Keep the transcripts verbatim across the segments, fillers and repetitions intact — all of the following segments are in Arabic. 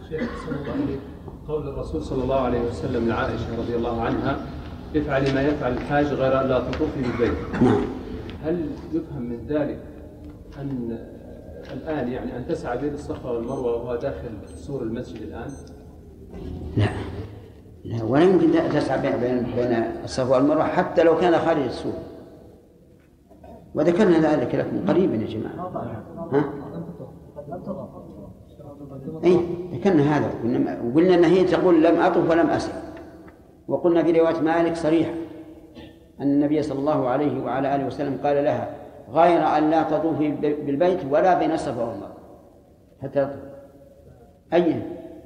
شيخ صلى الله عليه قول الرسول صلى الله عليه وسلم لعائشة رضي الله عنها افعلي ما يفعل الحاج غير أن لا تطوفي بالبيت. نعم. هل يفهم من ذلك أن الآن يعني أن تسعى بين الصفا والمروة وهو داخل سور المسجد الآن؟ لا لا، ولا يمكن تسعى بين بين الصفا والمروة حتى لو كان خارج السور، وذكرنا ذلك لكم قريبا يا جماعة. ها؟ أي ذكرنا هذا، وقلنا أن هي تقول لم أطف ولم أسع، وقلنا في رواية مالك صريحة أن النبي صلى الله عليه وعلى آله وسلم قال لها غير أن لا تطوفي بالبيت ولا بين الصفا والمروة حتى تطوف. أي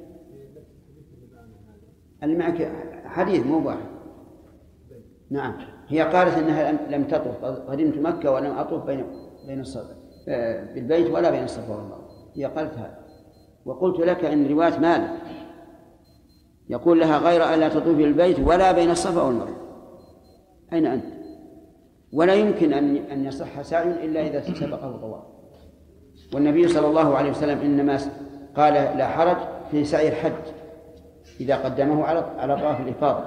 اللي معك حديث مو واحد. نعم، هي قالت أنها لم تطوف، قدمت مكة ولم أطوف بين بين الصفا بالبيت ولا بين الصفا والمروة، هي قالت هذا. وقلت لك أن رواية مالك يقول لها غير أن لا تطوفي بالبيت ولا بين الصفا والمروة. أين أنت؟ ولا يمكن أن أن يصح سعي إلا إذا سبقه طواف. والنبي صلى الله عليه وسلم إنما قال لا حرج في سعي الحج إذا قدمه على على طواف الإفاضة،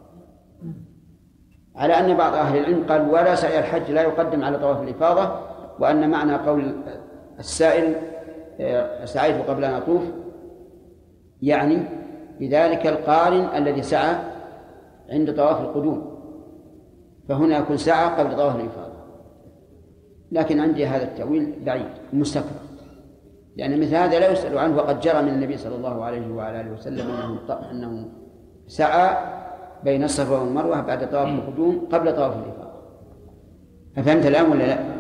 على أن بعض أهل العلم قال ولا سعي الحج لا يقدم على طواف الإفاضة، وأن معنى قول السائل سعيت قبل أن أطوف يعني بذلك القارن الذي سعى عند طواف القدوم، فهنا يكون سعى قبل طواف الإفاضة. لكن عندي هذا التأويل بعيد مستكبر، لأن مثل هذا لا يسأل عنه، وقد جرى من النبي صلى الله عليه وعلى آله وسلم أنه أنه سعى بين الصفا والمروة بعد طواف القدوم قبل طواف الإفاضة. ففهمت الآن ولا لا؟